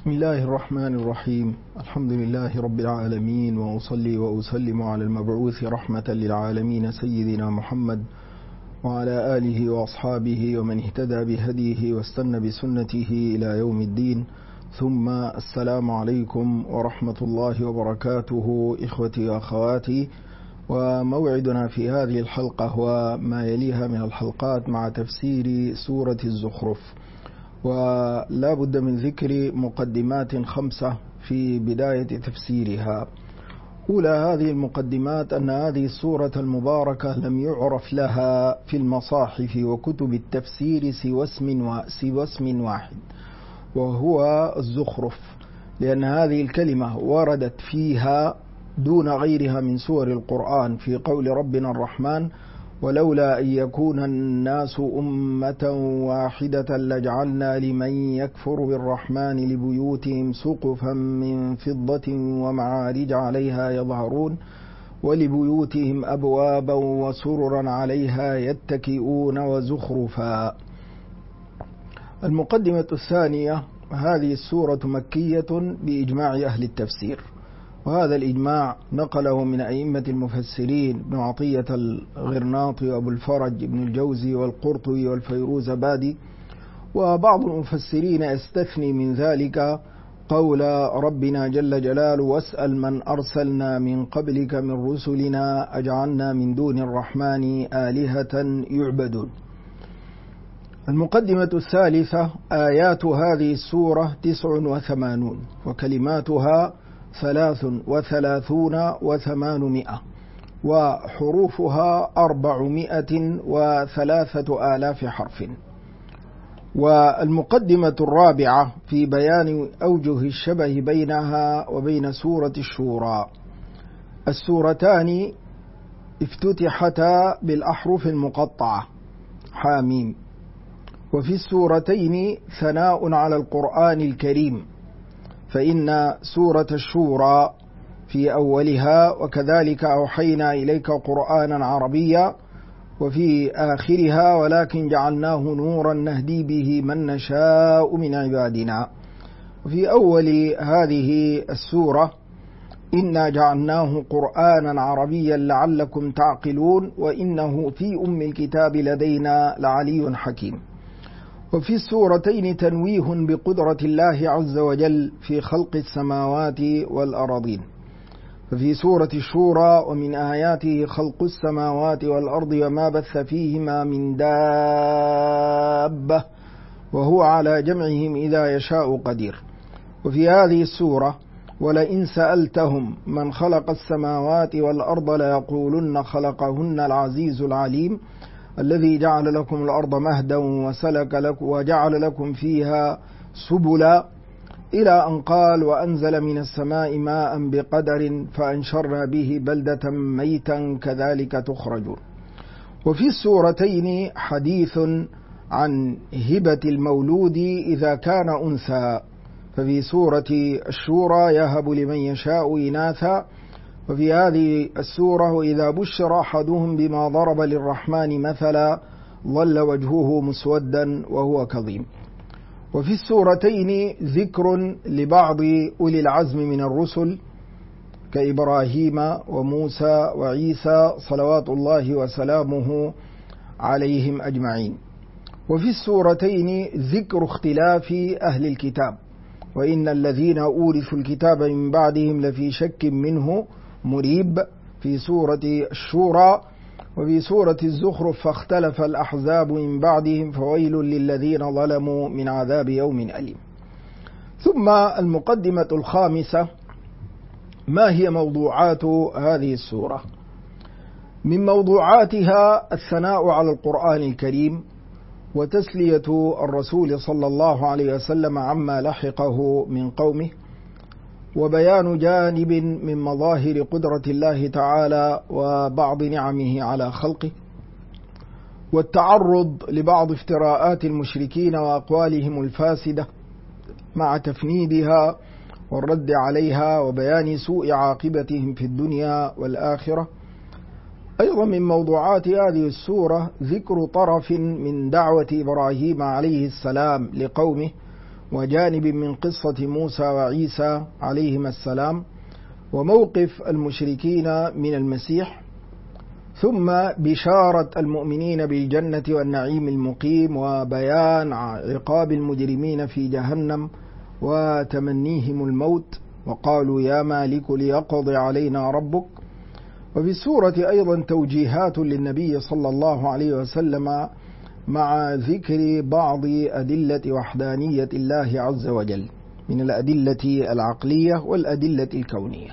بسم الله الرحمن الرحيم. الحمد لله رب العالمين، وأصلي وأسلم على المبعوث رحمة للعالمين سيدنا محمد وعلى آله وأصحابه ومن اهتدى بهديه واستنى بسنته إلى يوم الدين. ثم السلام عليكم ورحمة الله وبركاته إخوتي وأخواتي، وموعدنا في هذه الحلقة وما يليها من الحلقات مع تفسير سورة الزخرف. ولا بد من ذكر مقدمات 5 في بداية تفسيرها. أولى هذه المقدمات أن هذه السورة المباركة لم يعرف لها في المصاحف وكتب التفسير سوى اسم واحد، وهو الزخرف، لأن هذه الكلمة وردت فيها دون غيرها من سور القرآن في قول ربنا الرحمن: ولولا أن يكون الناس أمة واحدة لجعلنا لمن يكفر بالرحمن لبيوتهم سقفا من فضة ومعارج عليها يظهرون ولبيوتهم أبوابا وسررا عليها يتكئون وزخرفا. المقدمة الثانية: هذه السورة مكية بإجماع أهل التفسير، وهذا الإجماع نقله من أئمة المفسرين ابن عطية الغرناطي وأبو الفرج ابن الجوزي والقرطبي والفيروزبادي. وبعض المفسرين يستثني من ذلك قول ربنا جل جلاله: واسأل من أرسلنا من قبلك من رسلنا أجعلنا من دون الرحمن آلهة يعبدون. المقدمة الثالثة: آيات هذه السورة 89 وكلماتها 33 و800 وحروفها 403,000 حرف. والمقدمة الرابعة في بيان أوجه الشبه بينها وبين سورة الشورى. السورتان افتتحتا بالأحرف المقطعة حاميم، وفي السورتين ثناء على القرآن الكريم، فإن سورة الشورى في أولها: وكذلك أوحينا إليك قرآنا عربيا، وفي آخرها: ولكن جعلناه نورا نهدي به من نشاء من عبادنا. وفي أول هذه السورة: إنا جعلناه قرآنا عربيا لعلكم تعقلون، وإنه في أم الكتاب لدينا لعلي حكيم. وفي السورتين تنويه بقدرة الله عز وجل في خلق السماوات والأراضين. ففي سورة الشورى: ومن آياته خلق السماوات والأرض وما بث فيهما من دابة وهو على جمعهم إذا يشاء قدير. وفي هذه السورة: ولئن سألتهم من خلق السماوات والأرض ليقولن خلقهن العزيز العليم الذي جعل لكم الأرض مهدا وجعل لكم فيها سبلا، إلى أن قال: وأنزل من السماء ماء بقدر فأنشرنا به بلدة ميتا كذلك تخرجون. وفي السورتين حديث عن هبة المولود إذا كان أنثى، ففي سورة الشورى: يهب لمن يشاء إناثا، وفي هذه السورة: وإذا بشر أحدهم بما ضرب للرحمن مثلا ظل وجهه مسودا وهو كظيم. وفي السورتين ذكر لبعض أولي العزم من الرسل كإبراهيم وموسى وعيسى صلوات الله وسلامه عليهم أجمعين. وفي السورتين ذكر اختلاف أهل الكتاب: وإن الذين أورثوا الكتاب من بعدهم لفي شك منه مريب في سورة الشورى. وفي سورة الزخرف: فاختلف الأحزاب من بعدهم فويل للذين ظلموا من عذاب يوم أليم. ثم المقدمة الخامسة: ما هي موضوعات هذه السورة؟ من موضوعاتها الثناء على القرآن الكريم، وتسلية الرسول صلى الله عليه وسلم عما لحقه من قومه، وبيان جانب من مظاهر قدرة الله تعالى وبعض نعمه على خلقه، والتعرض لبعض افتراءات المشركين وأقوالهم الفاسدة مع تفنيدها والرد عليها وبيان سوء عاقبتهم في الدنيا والآخرة. أيضا من موضوعات هذه السورة ذكر طرف من دعوة إبراهيم عليه السلام لقومه، وجانب من قصة موسى وعيسى عليهما السلام، وموقف المشركين من المسيح، ثم بشارة المؤمنين بالجنة والنعيم المقيم، وبيان عقاب المجرمين في جهنم وتمنيهم الموت، وقالوا يا مالك ليقضي علينا ربك. وفي السورة أيضا توجيهات للنبي صلى الله عليه وسلم مع ذكر بعض أدلة وحدانية الله عز وجل من الأدلة العقلية والأدلة الكونية.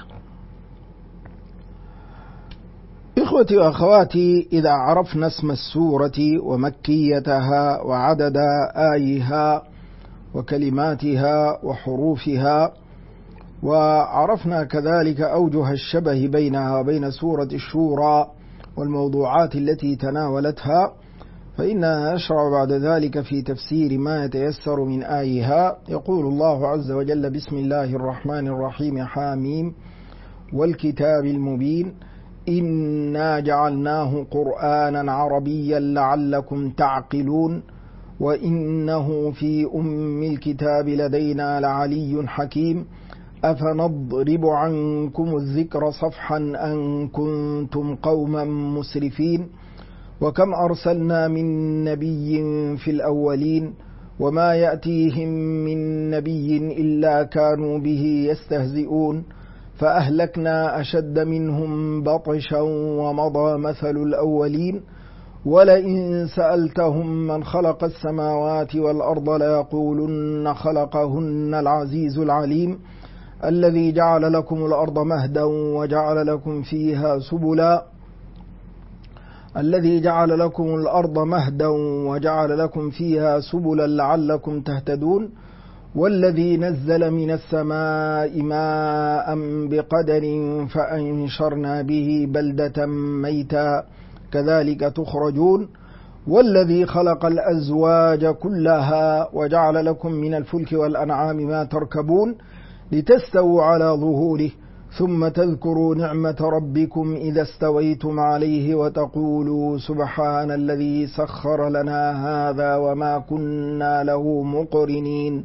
إخوتي وأخواتي، إذا عرفنا اسم السورة ومكيتها وعدد آيها وكلماتها وحروفها، وعرفنا كذلك أوجه الشبه بينها وبين سورة الشورى والموضوعات التي تناولتها، فإننا نشرع بعد ذلك في تفسير ما يتيسر من آيها. يقول الله عز وجل: بسم الله الرحمن الرحيم، حاميم والكتاب المبين، إنا جعلناه قرآنا عربيا لعلكم تعقلون، وإنه في أم الكتاب لدينا لعلي حكيم، أفنضرب عنكم الذكر صفحا أن كنتم قوما مسرفين، وكم أرسلنا من نبي في الأولين، وما يأتيهم من نبي إلا كانوا به يستهزئون، فأهلكنا أشد منهم بطشا ومضى مثل الأولين، ولئن سألتهم من خلق السماوات والأرض ليقولن خلقهن العزيز العليم، الذي جعل لكم الأرض مهدا وجعل لكم فيها سبلا لعلكم تهتدون، والذي نزل من السماء ماء بقدر فأنشرنا به بلدة ميتا كذلك تخرجون، والذي خلق الأزواج كلها وجعل لكم من الفلك والأنعام ما تركبون لتستووا على ظهوره، ثم تذكروا نعمة ربكم إذا استويتم عليه وتقولوا سبحان الذي سخر لنا هذا وما كنا له مقرنين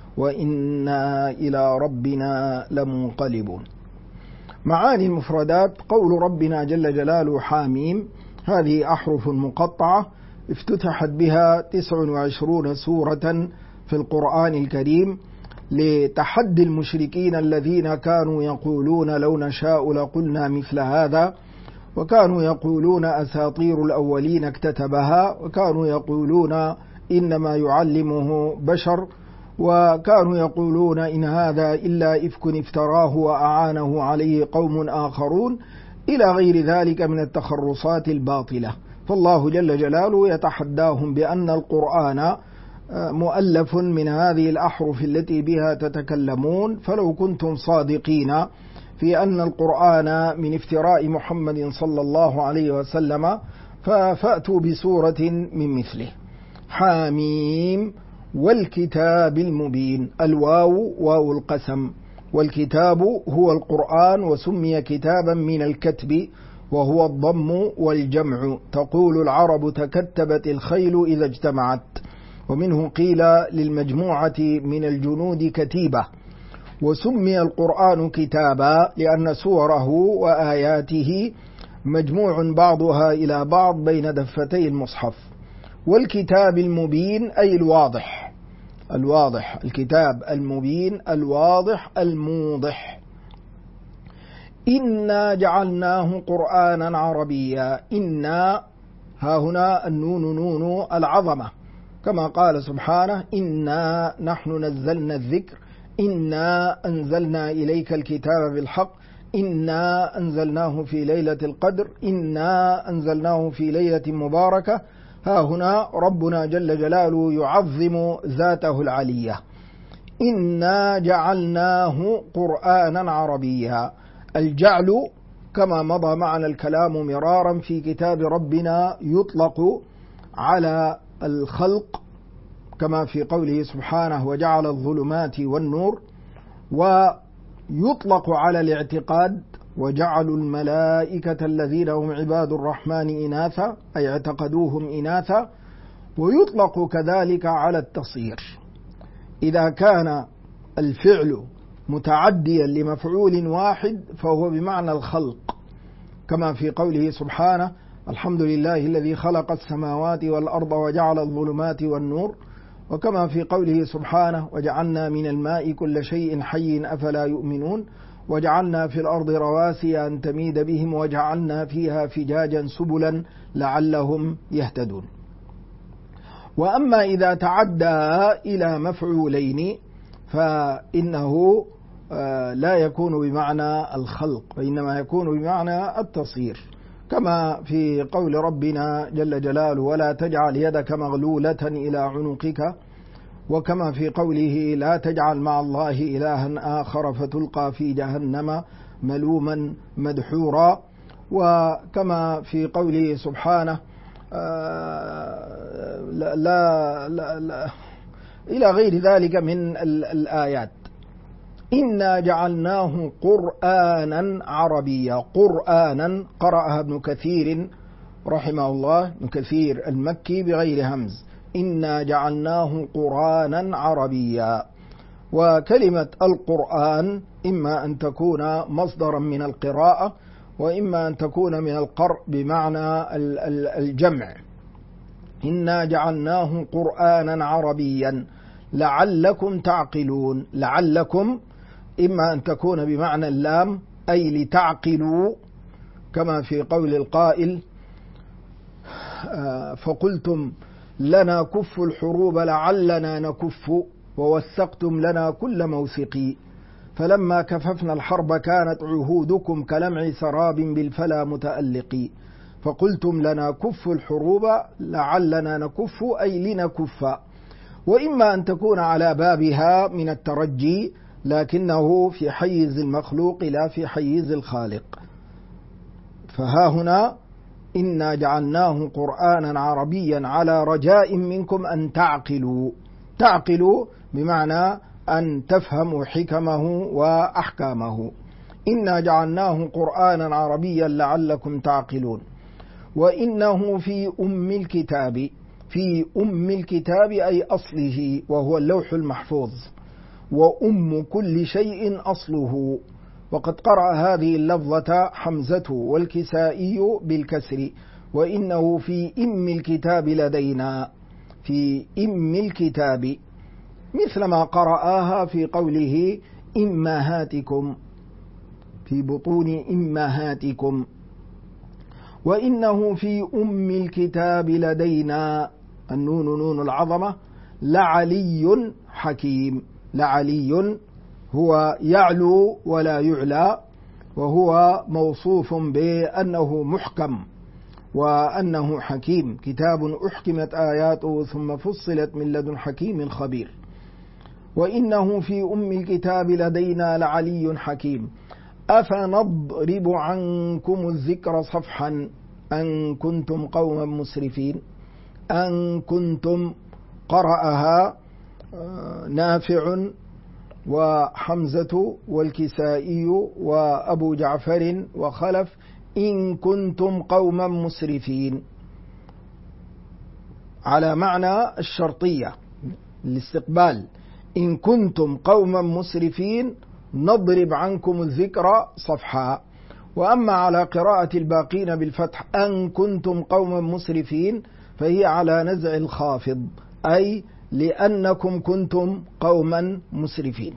وإنا إلى ربنا لمنقلبون. معاني المفردات: قول ربنا جل جلاله حاميم، هذه أحرف مقطعة افتتحت بها 29 سورة في القرآن الكريم، لتحدي المشركين الذين كانوا يقولون لو نشاء لقلنا مثل هذا، وكانوا يقولون أساطير الأولين اكتتبها، وكانوا يقولون إنما يعلمه بشر، وكانوا يقولون إن هذا إلا إفك افتراه وأعانه عليه قوم آخرون، إلى غير ذلك من التخرصات الباطلة. فالله جل جلاله يتحداهم بأن القرآن مؤلف من هذه الأحرف التي بها تتكلمون، فلو كنتم صادقين في أن القرآن من افتراء محمد صلى الله عليه وسلم فأتوا بسورة من مثله. حاميم والكتاب المبين، الواو واو القسم، والكتاب هو القرآن، وسمي كتابا من الكتب وهو الضم والجمع. تقول العرب تكتبت الخيل إذا اجتمعت، ومنه قيل للمجموعة من الجنود كتيبة. وسمي القرآن كتابا لأن سوره وآياته مجموع بعضها إلى بعض بين دفتي المصحف. والكتاب المبين أي الواضح، الكتاب المبين الواضح الموضح. إنا جعلناه قرآنا عربيا، إنا ها هنا النون نون العظمة، كما قال سبحانه: إنا نحن نزلنا الذكر، إنا أنزلنا إليك الكتاب بالحق، إنا أنزلناه في ليلة القدر، إنا أنزلناه في ليلة مباركة. ها هنا ربنا جل جلاله يعظم ذاته العلية. إنا جعلناه قرآنا عربيا، الجعل كما مضى معنا الكلام مرارا في كتاب ربنا يطلق على الخلق، كما في قوله سبحانه: وجعل الظلمات والنور، ويطلق على الاعتقاد: وجعلوا الملائكة الذين هم عباد الرحمن إناثا، أي اعتقدوهم إناثا. ويطلق كذلك على التصير، إذا كان الفعل متعديا لمفعول واحد فهو بمعنى الخلق، كما في قوله سبحانه: الحمد لله الذي خلق السماوات والأرض وجعل الظلمات والنور، وكما في قوله سبحانه: وجعلنا من الماء كل شيء حي أفلا يؤمنون، وجعلنا في الأرض رواسي أن تميد بهم، وجعلنا فيها فجاجا سبلا لعلهم يهتدون. وأما إذا تعدى إلى مفعولين فإنه لا يكون بمعنى الخلق، وإنما يكون بمعنى التصغير، كما في قول ربنا جل جلاله: ولا تجعل يدك مغلولة إلى عنقك، وكما في قوله: لا تجعل مع الله إلها آخر فتلقى في جهنم ملوما مدحورا، وكما في قوله سبحانه لا إلى غير ذلك من الآيات. إنا جعلناه قرآنا عربيا. قرآنا قرأها ابن كثير رحمه الله، ابن كثير المكي بغير همز: إنا جعلناه قرآنا عربيا. وكلمة القرآن إما أن تكون مصدرا من القراءة، وإما أن تكون من القرء بمعنى الجمع. إنا جعلناه قرآنا عربيا لعلكم تعقلون. لعلكم إما أن تكون بمعنى اللام أي لتعقلوا، كما في قول القائل: فقلتم لنا كف الحروب لعلنا نكف، ووثقتم لنا كل موثق، فلما كففنا الحرب كانت عهودكم كلمع سراب بالفلا متألق، فقلتم لنا كف الحروب لعلنا نكف أي لنكف. وإما أن تكون على بابها من الترجي، لكنه في حيز المخلوق لا في حيز الخالق. فها هنا: إنا جعلناه قرآنا عربيا على رجاء منكم أن تعقلوا. تعقلوا بمعنى أن تفهموا حكمه وأحكامه. إنا جعلناه قرآنا عربيا لعلكم تعقلون. وإنه في أم الكتاب. في أم الكتاب أي أصله، وهو اللوح المحفوظ، وأم كل شيء أصله. وقد قرأ هذه اللفظة حمزة والكسائي بالكسر: وإنه في أم الكتاب لدينا. في أم الكتاب، مثلما قرأها في قوله: إمهاتكم، في بطون إمهاتكم. وإنه في أم الكتاب لدينا، النون نون العظمة، لعلي حكيم. لعلي هو يعلو ولا يعلى، وهو موصوف بأنه محكم وأنه حكيم. كتاب أحكمت آياته ثم فصلت من لدن حكيم خبير. وإنه في أم الكتاب لدينا لعلي حكيم. أفنضرب عنكم الذكر صفحا أن كنتم قوما مسرفين. أن كنتم قرأها نافع وحمزة والكسائي وأبو جعفر وخلف: إن كنتم قوما مسرفين، على معنى الشرطية الاستقبال. إن كنتم قوما مسرفين نضرب عنكم الذكر صفحا. وأما على قراءة الباقين بالفتح: أن كنتم قوما مسرفين، فهي على نزع الخافض، أي لأنكم كنتم قوما مسرفين.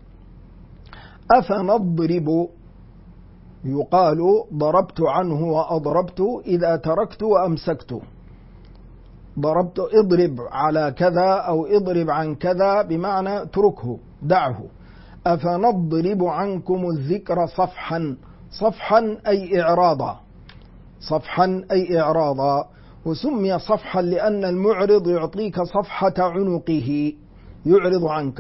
أفنضرب، يقال ضربت عنه وأضربت إذا تركت وأمسكت. ضربت، اضرب على كذا أو اضرب عن كذا بمعنى اتركه دعه. أفنضرب عنكم الذكر صفحا. صفحا أي إعراضا. صفحا أي إعراضا. وسمي صفحا لأن المعرض يعطيك صفحة عنقه، يعرض عنك.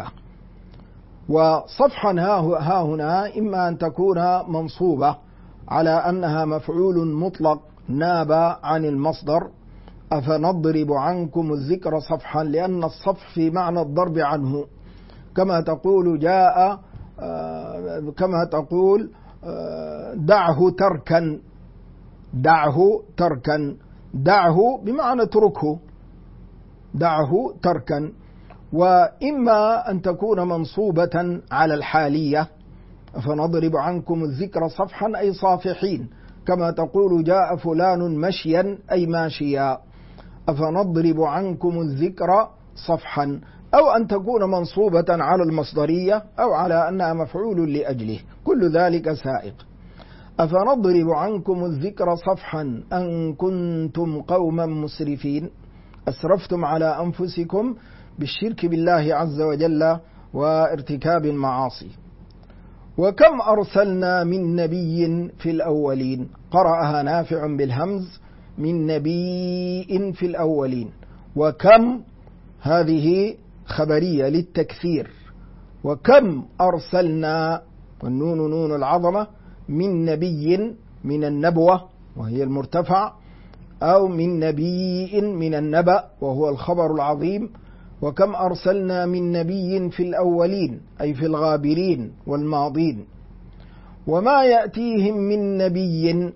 وصفحا ها هنا إما أن تكون منصوبة على أنها مفعول مطلق ناب عن المصدر، أفنضرب عنكم الذكر صفحا، لأن الصفح في معنى الضرب عنه، كما تقول جاء، كما تقول دعه تركا. دعه تركا، دعه بمعنى اتركه، دعه تركا. وإما أن تكون منصوبة على الحالية، فنضرب عنكم الذكر صفحا أي صافحين، كما تقول جاء فلان مشيا أي ماشيا، أفنضرب عنكم الذكر صفحا، أو أن تكون منصوبة على المصدرية أو على أنها مفعول لأجله، كل ذلك سائق. أفنضرب عنكم الذكر صفحا أن كنتم قوما مسرفين، أسرفتم على أنفسكم بالشرك بالله عز وجل وارتكاب المعاصي. وكم أرسلنا من نبي في الأولين، قرأها نافع بالهمز، من نبي في الأولين. وكم هذه خبرية للتكثير، وكم أرسلنا، والنون نون العظمة، من نبي من النبوة وهي المرتفع، أو من نبي من النبأ وهو الخبر العظيم. وكم أرسلنا من نبي في الأولين أي في الغابرين والماضين. وما يأتيهم من نبي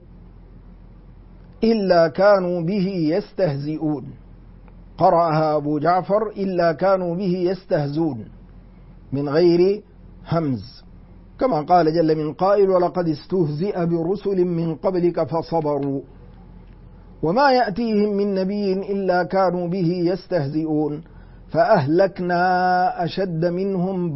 إلا كانوا به يستهزئون، قرأها أبو جعفر إلا كانوا به يستهزون من غير همز، كما قال جل من قائل ولقد استهزئ برسل من قبلك فصبروا. وما يأتيهم من نبي إلا كانوا به يستهزئون فأهلكنا أشد منهم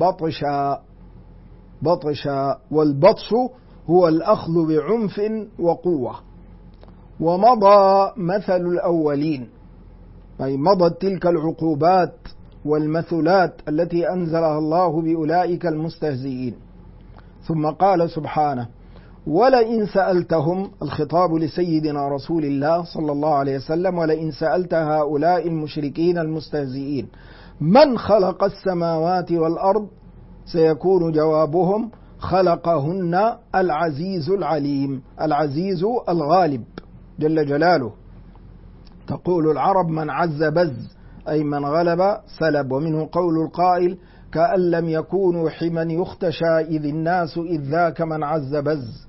بطشا، والبطش هو الأخذ بعنف وقوة. ومضى مثل الأولين، أي مضت تلك العقوبات والمثلات التي أنزلها الله بأولئك المستهزئين. ثم قال سبحانه ولئن سألتهم، الخطاب لسيدنا رسول الله صلى الله عليه وسلم، ولئن سألت هؤلاء المشركين المستهزئين من خلق السماوات والأرض، سيكون جوابهم خلقهن العزيز العليم، العزيز الغالب جل جلاله. تقول العرب من عز بز، أي من غلب سلب، ومنه قول القائل كأن لم يكونوا حما يختشى إذ الناس إذ ذاك من عز بز.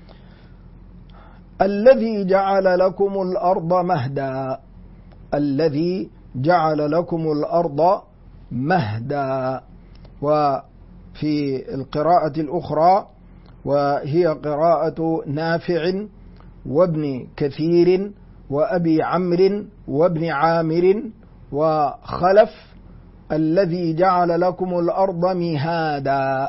الذي جعل لكم الأرض مهدا، الذي جعل لكم الأرض مهدا. وفي القراءة الأخرى وهي قراءة نافع وابن كثير وأبي عمرو وابن عامر وخلف الذي جعل لكم الأرض مهادا.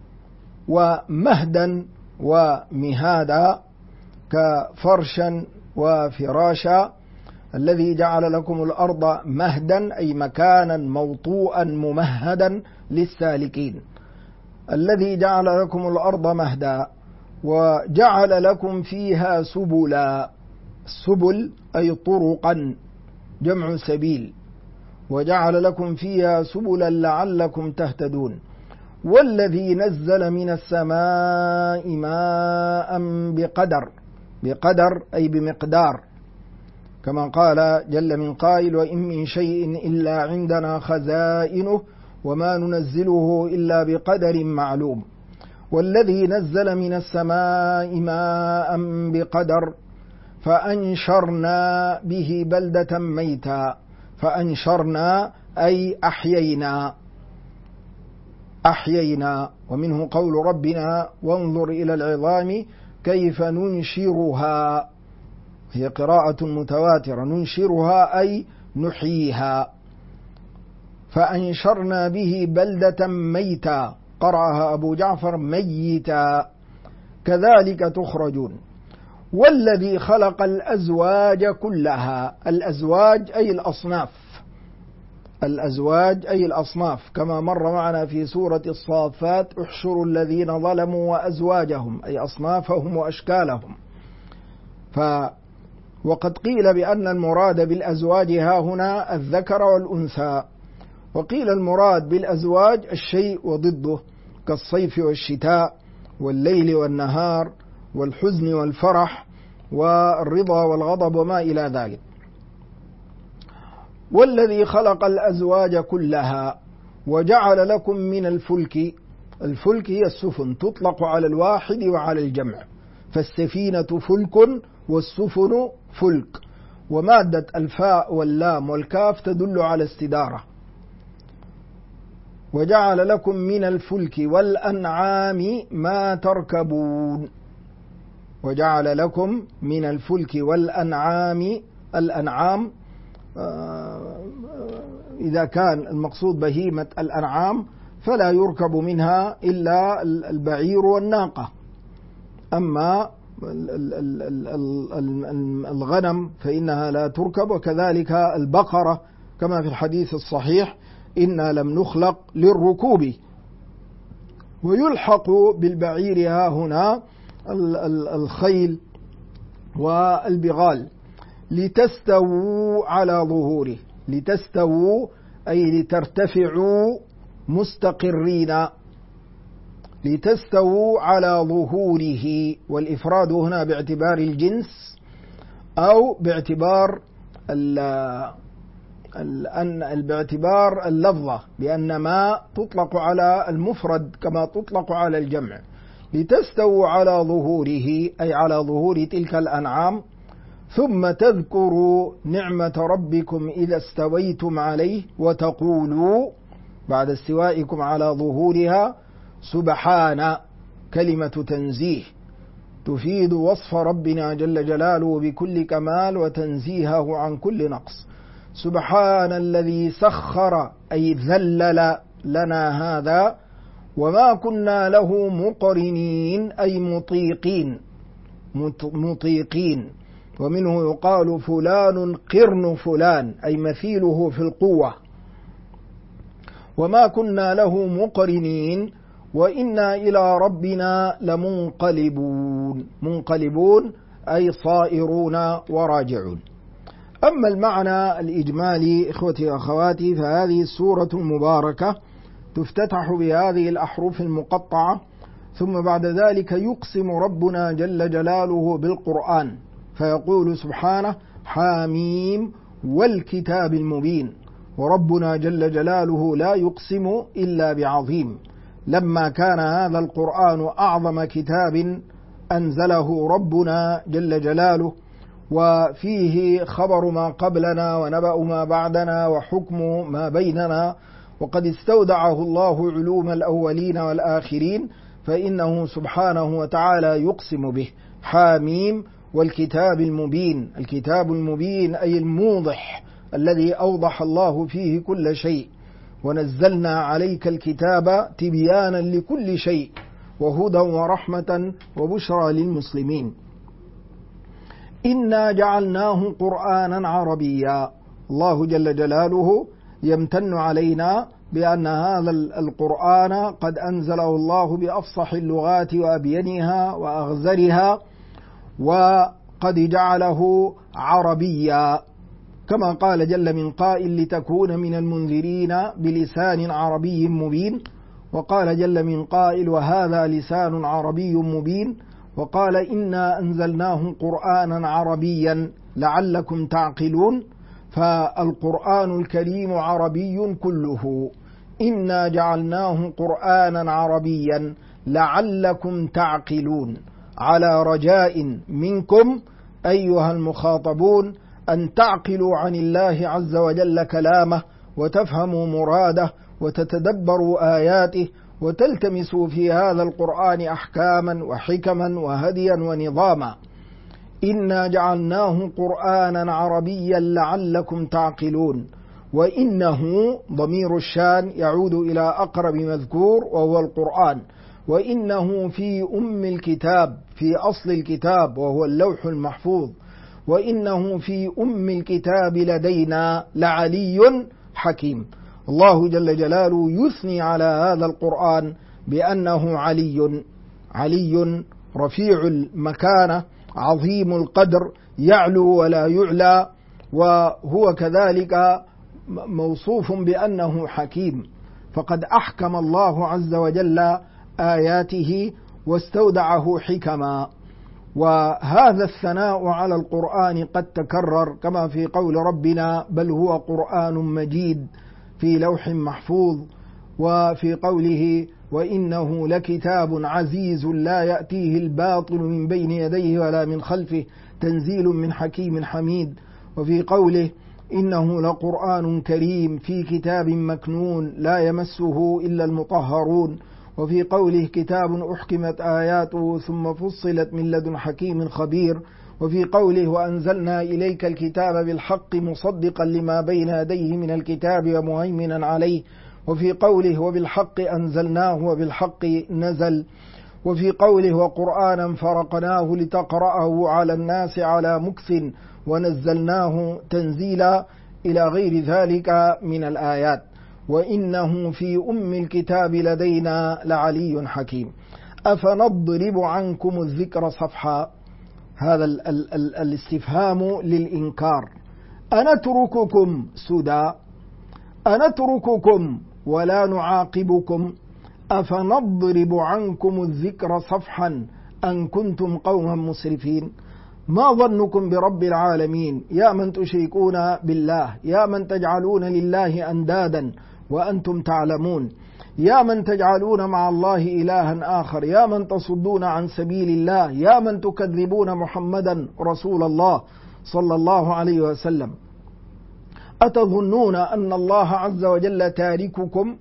ومهدا ومهادا كفرشا وفراشا. الذي جعل لكم الأرض مهدا أي مكانا موطوءا ممهدا للسالكين. الذي جعل لكم الأرض مهدا وجعل لكم فيها سبلا، السبل أي طرقا جمع سبيل، وجعل لكم فيها سبلا لعلكم تهتدون. والذي نزل من السماء ماء بقدر أي بمقدار، كما قال جل من قائل وإن من شيء إلا عندنا خزائنه وما ننزله إلا بقدر معلوم. والذي نزل من السماء ماء بقدر فأنشرنا به بلدة ميتا. فأنشرنا أي أحيينا. ومنه قول ربنا وانظر إلى العظام كيف ننشرها، هي قراءة متواترة، ننشرها أي نحييها. فأنشرنا به بلدة ميتا، قرأها أبو جعفر ميتا، كذلك تخرجون. والذي خلق الأزواج كلها، الأزواج أي الأصناف، الأزواج أي الأصناف، كما مر معنا في سورة الصافات احشروا الذين ظلموا وأزواجهم أي أصنافهم وأشكالهم. وقد قيل بأن المراد بالأزواج ها هنا الذكر والأنثى، وقيل المراد بالأزواج الشيء وضده كالصيف والشتاء والليل والنهار والحزن والفرح والرضا والغضب وما إلى ذلك. والذي خلق الأزواج كلها وجعل لكم من الفلك، الفلك هي السفن، تطلق على الواحد وعلى الجمع، فالسفينة فلك والسفن فلك، ومادة الفاء واللام والكاف تدل على استدارة. وجعل لكم من الفلك والأنعام ما تركبون. وجعل لكم من الفلك والأنعام، الأنعام إذا كان المقصود بهيمة الأنعام فلا يركب منها إلا البعير والناقة، أما الغنم فإنها لا تركب، وكذلك البقرة كما في الحديث الصحيح إنا لم نخلق للركوب. ويلحق بالبعير ها هنا الخيل والبغال. لتستووا على ظهوره، لتستووا أي لترتفعوا مستقرين، لتستووا على ظهوره. والإفراد هنا باعتبار الجنس أو باعتبار اللفظة، بأن ما تطلق على المفرد كما تطلق على الجمع. لتستووا على ظهوره أي على ظهور تلك الأنعام، ثم تذكروا نعمة ربكم إذا استويتم عليه وتقولوا بعد استوائكم على ظهورها سبحان، كلمة تنزيه تفيد وصف ربنا جل جلاله بكل كمال وتنزيهه عن كل نقص. سبحان الذي سخر أي ذلل لنا هذا، وما كنا له مقرنين أي مطيقين. ومنه يقال فلان قرن فلان أي مثيله في القوة. وما كنا له مقرنين وإنا إلى ربنا لمنقلبون. منقلبون أي صائرون وراجعون. أما المعنى الإجمالي إخوتي وأخواتي، فهذه السورة المباركة تفتتح بهذه الأحرف المقطعة، ثم بعد ذلك يقسم ربنا جل جلاله بالقرآن فيقول سبحانه حاميم والكتاب المبين. وربنا جل جلاله لا يقسم إلا بعظيم، لما كان هذا القرآن أعظم كتاب أنزله ربنا جل جلاله، وفيه خبر ما قبلنا ونبأ ما بعدنا وحكم ما بيننا، وقد استودعه الله علوم الأولين والآخرين، فإنه سبحانه وتعالى يقسم به. حاميم والكتاب المبين. الكتاب المبين أي الموضح الذي أوضح الله فيه كل شيء. ونزلنا عليك الكتاب تبيانا لكل شيء وهدى ورحمة وبشرى للمسلمين. إنا جعلناه قرآنا عربيا. الله جل جلاله يمتن علينا بأن هذا القرآن قد أنزله الله بأفصح اللغات وأبينها وأغزرها، وقد جعله عربيا، كما قال جل من قائل لتكون من المنذرين بلسان عربي مبين. وقال جل من قائل وهذا لسان عربي مبين. وقال إنا أنزلناه قرآنا عربيا لعلكم تعقلون. فالقرآن الكريم عربي كله. إنا جعلناه قرآنا عربيا لعلكم تعقلون، على رجاء منكم أيها المخاطبون أن تعقلوا عن الله عز وجل كلامه، وتفهموا مراده، وتتدبروا آياته، وتلتمسوا في هذا القرآن أحكاما وحكما وهديا ونظاما. إنا جعلناه قرآنا عربيا لعلكم تعقلون. وإنه ضمير الشان يعود إلى أقرب مذكور وهو القرآن. وإنه في أم الكتاب، في أصل الكتاب وهو اللوح المحفوظ. وإنه في أم الكتاب لدينا لعلي حكيم. الله جل جلاله يثني على هذا القرآن بأنه علي رفيع المكانة عظيم القدر، يعلو ولا يعلى، وهو كذلك موصوف بأنه حكيم، فقد أحكم الله عز وجل آياته واستودعه حكما. وهذا الثناء على القرآن قد تكرر كما في قول ربنا بل هو قرآن مجيد في لوح محفوظ، وفي قوله وإنه لكتاب عزيز لا يأتيه الباطل من بين يديه ولا من خلفه تنزيل من حكيم حميد. وفي قوله إنه لقرآن كريم في كتاب مكنون لا يمسه إلا المطهرون. وفي قوله كتاب أحكمت آياته ثم فصلت من لدن حكيم خبير. وفي قوله وأنزلنا إليك الكتاب بالحق مصدقا لما بين يديه من الكتاب ومهيمنا عليه. وفي قوله وبالحق أنزلناه وبالحق نزل. وفي قوله وقرآنا فرقناه لتقرأه على الناس على مكث ونزلناه تنزيلا إلى غير ذلك من الآيات. وإنه في أم الكتاب لدينا لعلي حكيم. أفنضرب عنكم الذكر صفحا. هذا الاستفهام للإنكار. أنترككم سدى، أنترككم ولا نعاقبكم، أفنضرب عنكم الذكر صفحا أن كنتم قوما مسرفين. ما ظنكم برب العالمين يا من تشركون بالله، يا من تجعلون لله أندادا وأنتم تعلمون، يا من تجعلون مع الله إلها آخر، يا من تصدون عن سبيل الله، يا من تكذبون محمدا رسول الله صلى الله عليه وسلم. أتظنون أن الله عز وجل تارككم؟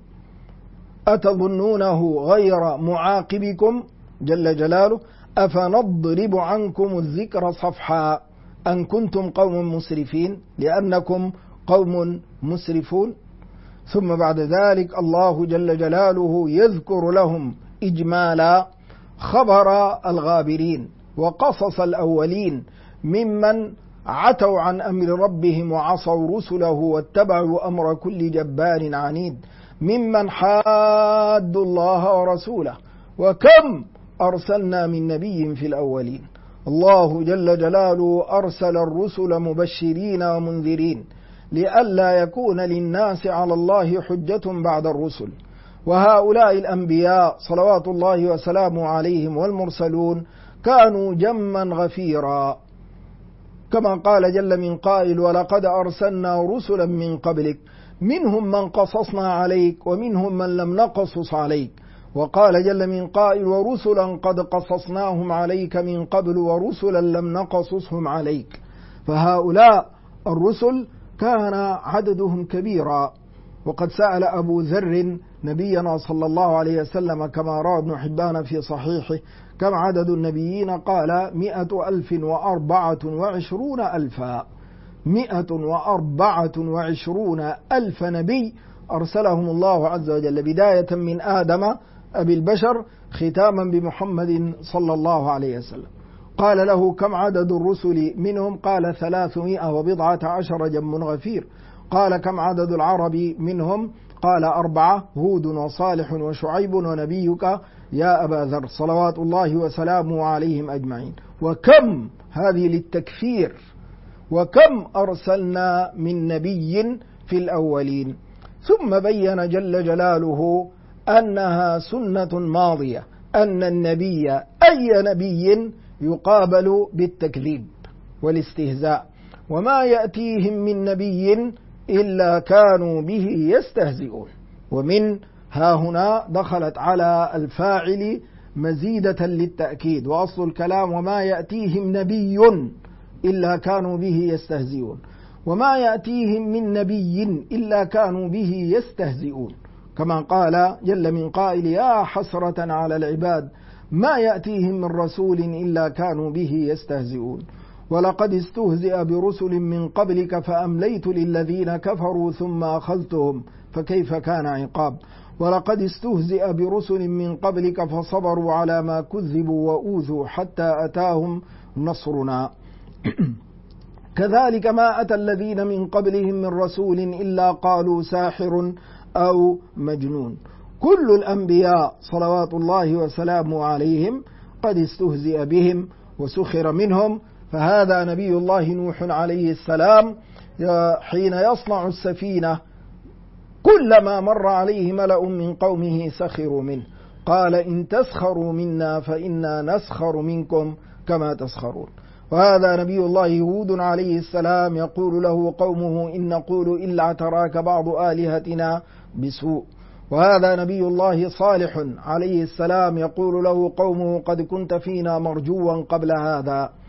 أتظنونه غير معاقبكم جل جلاله؟ أفنضرب عنكم الذكر صفحا أن كنتم قوم مسرفين، لأنكم قوم مسرفون. ثم بعد ذلك الله جل جلاله يذكر لهم إجمالا خبر الغابرين وقصص الأولين ممن عتوا عن أمر ربهم وعصوا رسله واتبعوا أمر كل جبار عنيد، ممن حادوا الله ورسوله. وكم أرسلنا من نبي في الأولين. الله جل جلاله أرسل الرسل مبشرين ومنذرين لئلا يكون للناس على الله حجة بعد الرسل. وهؤلاء الأنبياء صلوات الله وسلامه عليهم والمرسلون كانوا جما غفيرا، كما قال جل من قائل ولقد أرسلنا رسلا من قبلك منهم من قصصنا عليك ومنهم من لم نقصص عليك. وقال جل من قائل ورسلا قد قصصناهم عليك من قبل ورسلا لم نقصصهم عليك. فهؤلاء الرسل كان عددهم كبيرا. وقد سأل أبو ذر نبينا صلى الله عليه وسلم كما روى ابن حبان في صحيحه كم عدد النبيين؟ قال 124,000 124,000 نبي أرسلهم الله عز وجل، بداية من آدم أبي البشر ختاما بمحمد صلى الله عليه وسلم. قال له كم عدد الرسل منهم؟ قال 319 جم غفير. قال كم عدد العرب منهم؟ قال 4 هود وصالح وشعيب ونبيك يا أبا ذر صلوات الله وسلامه عليهم أجمعين. وكم هذه للتكفير، وكم أرسلنا من نبي في الأولين. ثم بين جل جلاله أنها سنة ماضية أن النبي أي نبي يقابل بالتكذيب والاستهزاء، وما يأتيهم من نبي إلا كانوا به يستهزئون. ومن ها هنا دخلت على الفاعل مزيدة للتأكيد، وأصل الكلام وما يأتيهم نبي إلا كانوا به يستهزئون، وما يأتيهم من نبي إلا كانوا به يستهزئون، كما قال جل من قائل يا حسرة على العباد ما يأتيهم من رسول إلا كانوا به يستهزئون. ولقد استهزئ برسل من قبلك فأمليت للذين كفروا ثم أخذتهم فكيف كان عقاب. ولقد استهزئ برسل من قبلك فصبروا على ما كذبوا وأوذوا حتى أتاهم نصرنا. كذلك ما أتى الذين من قبلهم من رسول إلا قالوا ساحر أو مجنون. كل الأنبياء صلوات الله وسلامه عليهم قد استهزئ بهم وسخر منهم. فهذا نبي الله نوح عليه السلام حين يصنع السفينة كلما مر عليه ملأ من قومه سخروا منه، قال إن تسخروا منا فإنا نسخر منكم كما تسخرون. وهذا نبي الله هود عليه السلام يقول له قومه إن نقول إلا اعتراك بعض آلهتنا بسوء. وهذا نبي الله صالح عليه السلام يقول له قومه قد كنت فينا مرجوا قبل هذا.